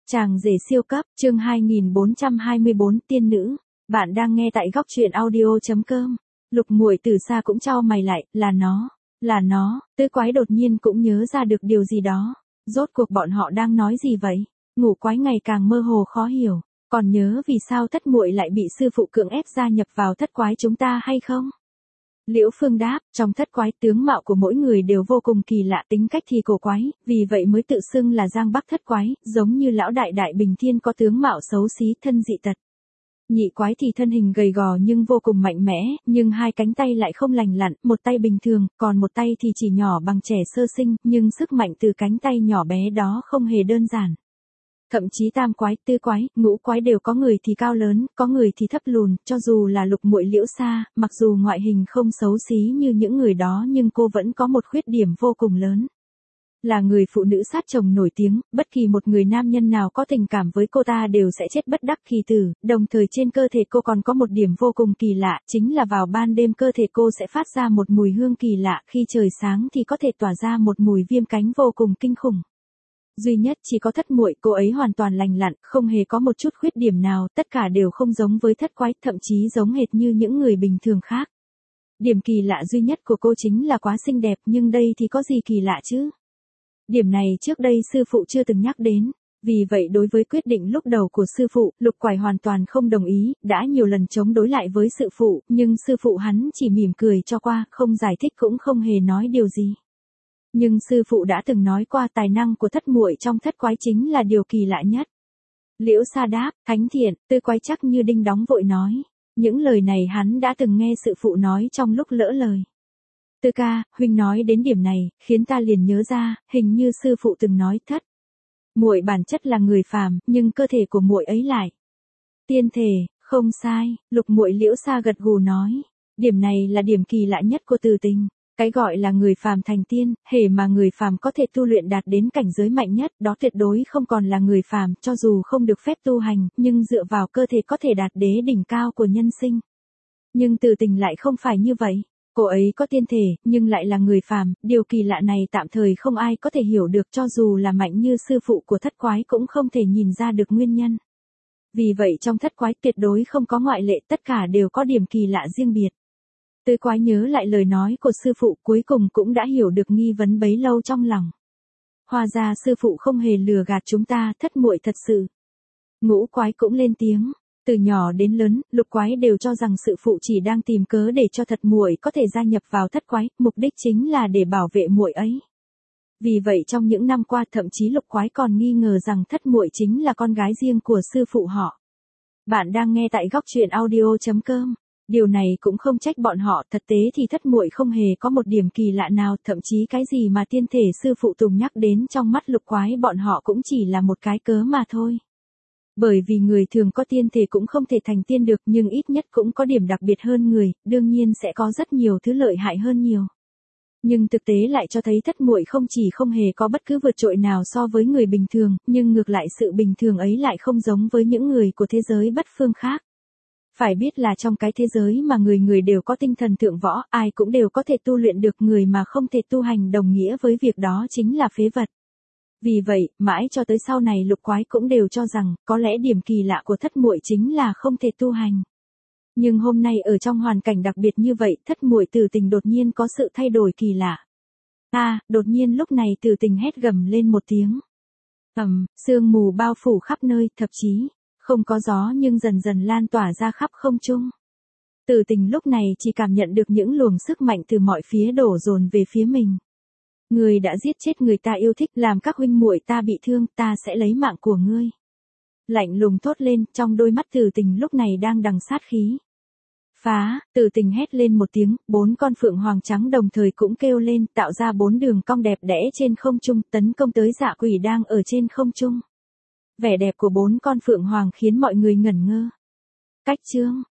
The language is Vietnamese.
Chàng rể siêu cấp, chương 2424 tiên nữ. Bạn đang nghe tại góc truyện audio.com. Lục Muội từ xa cũng chau mày lại, là nó, Tư Quái đột nhiên cũng nhớ ra được điều gì đó. Rốt cuộc bọn họ đang nói gì vậy? Ngũ Quái ngày càng mơ hồ khó hiểu, còn nhớ vì sao Thất Muội lại bị sư phụ cưỡng ép gia nhập vào Thất Quái chúng ta hay không? Liễu Phương đáp, trong Thất Quái tướng mạo của mỗi người đều vô cùng kỳ lạ, tính cách thì cổ quái, vì vậy mới tự xưng là Giang Bắc Thất Quái, giống như lão đại đại Bình Thiên có tướng mạo xấu xí thân dị tật. Nhị Quái thì thân hình gầy gò nhưng vô cùng mạnh mẽ, nhưng hai cánh tay lại không lành lặn, một tay bình thường, còn một tay thì chỉ nhỏ bằng trẻ sơ sinh, nhưng sức mạnh từ cánh tay nhỏ bé đó không hề đơn giản. Thậm chí Tam Quái, Tư Quái, Ngũ Quái đều có người thì cao lớn, có người thì thấp lùn, cho dù là Lục Muội Liễu Sa, mặc dù ngoại hình không xấu xí như những người đó nhưng cô vẫn có một khuyết điểm vô cùng lớn. Là người phụ nữ sát chồng nổi tiếng, bất kỳ một người nam nhân nào có tình cảm với cô ta đều sẽ chết bất đắc kỳ tử, đồng thời trên cơ thể cô còn có một điểm vô cùng kỳ lạ, chính là vào ban đêm cơ thể cô sẽ phát ra một mùi hương kỳ lạ, khi trời sáng thì có thể tỏa ra một mùi viêm cánh vô cùng kinh khủng. Duy nhất chỉ có Thất Muội, cô ấy hoàn toàn lành lặn, không hề có một chút khuyết điểm nào, tất cả đều không giống với Thất Quái, thậm chí giống hệt như những người bình thường khác. Điểm kỳ lạ duy nhất của cô chính là quá xinh đẹp, nhưng đây thì có gì kỳ lạ chứ? Điểm này trước đây sư phụ chưa từng nhắc đến, vì vậy đối với quyết định lúc đầu của sư phụ, Lục Quái hoàn toàn không đồng ý, đã nhiều lần chống đối lại với sư phụ, nhưng sư phụ hắn chỉ mỉm cười cho qua, không giải thích cũng không hề nói điều gì. Nhưng sư phụ đã từng nói qua tài năng của Thất Muội trong Thất Quái chính là điều kỳ lạ nhất. Liễu Sa đáp, thánh thiện, Tư Quái chắc như đinh đóng vội nói. Những lời này hắn đã từng nghe sư phụ nói trong lúc lỡ lời. Tư ca, huynh nói đến điểm này, khiến ta liền nhớ ra, hình như sư phụ từng nói Thất Muội bản chất là người phàm, nhưng cơ thể của muội ấy lại tiên thể, không sai, Lục Muội Liễu Sa gật gù nói. Điểm này là điểm kỳ lạ nhất của từ tình. Cái gọi là người phàm thành tiên, hễ mà người phàm có thể tu luyện đạt đến cảnh giới mạnh nhất, đó tuyệt đối không còn là người phàm, cho dù không được phép tu hành, nhưng dựa vào cơ thể có thể đạt đế đỉnh cao của nhân sinh. Nhưng Từ Tình lại không phải như vậy. Cô ấy có tiên thể, nhưng lại là người phàm, điều kỳ lạ này tạm thời không ai có thể hiểu được, cho dù là mạnh như sư phụ của Thất Quái cũng không thể nhìn ra được nguyên nhân. Vì vậy trong Thất Quái tuyệt đối không có ngoại lệ, tất cả đều có điểm kỳ lạ riêng biệt. Tư Quái nhớ lại lời nói của sư phụ, cuối cùng cũng đã hiểu được nghi vấn bấy lâu trong lòng. Hóa ra sư phụ không hề lừa gạt chúng ta, Thất Muội thật sự. Ngũ Quái cũng lên tiếng. Từ nhỏ đến lớn, Lục Quái đều cho rằng sư phụ chỉ đang tìm cớ để cho Thất Muội có thể gia nhập vào Thất Quái, mục đích chính là để bảo vệ muội ấy. Vì vậy trong những năm qua thậm chí Lục Quái còn nghi ngờ rằng Thất Muội chính là con gái riêng của sư phụ họ. Bạn đang nghe tại góc truyện audio.com. Điều này cũng không trách bọn họ, thực tế thì Thất Muội không hề có một điểm kỳ lạ nào, thậm chí cái gì mà tiên thể sư phụ Tùng nhắc đến trong mắt Lục Quái bọn họ cũng chỉ là một cái cớ mà thôi. Bởi vì người thường có tiên thể cũng không thể thành tiên được, nhưng ít nhất cũng có điểm đặc biệt hơn người, đương nhiên sẽ có rất nhiều thứ lợi hại hơn nhiều. Nhưng thực tế lại cho thấy Thất Muội không chỉ không hề có bất cứ vượt trội nào so với người bình thường, nhưng ngược lại sự bình thường ấy lại không giống với những người của thế giới bất phương khác. Phải biết là trong cái thế giới mà người người đều có tinh thần thượng võ, ai cũng đều có thể tu luyện được, người mà không thể tu hành đồng nghĩa với việc đó chính là phế vật. Vì vậy, mãi cho tới sau này Lục Quái cũng đều cho rằng, có lẽ điểm kỳ lạ của Thất Muội chính là không thể tu hành. Nhưng hôm nay ở trong hoàn cảnh đặc biệt như vậy, Thất Muội Từ Tình đột nhiên có sự thay đổi kỳ lạ. Đột nhiên lúc này Từ Tình hét gầm lên một tiếng. Sương mù bao phủ khắp nơi, thậm chí không có gió nhưng dần dần lan tỏa ra khắp không trung. Từ Tình lúc này chỉ cảm nhận được những luồng sức mạnh từ mọi phía đổ dồn về phía mình. Ngươi đã giết chết người ta yêu thích, làm các huynh muội ta bị thương, ta sẽ lấy mạng của ngươi. Lạnh lùng thốt lên, trong đôi mắt Từ Tình lúc này đang đằng sát khí. Phá, Từ Tình hét lên một tiếng, 4 con phượng hoàng trắng đồng thời cũng kêu lên, tạo ra 4 đường cong đẹp đẽ trên không trung, tấn công tới Dạ Quỷ đang ở trên không trung. Vẻ đẹp của 4 con phượng hoàng khiến mọi người ngẩn ngơ. Cách chương,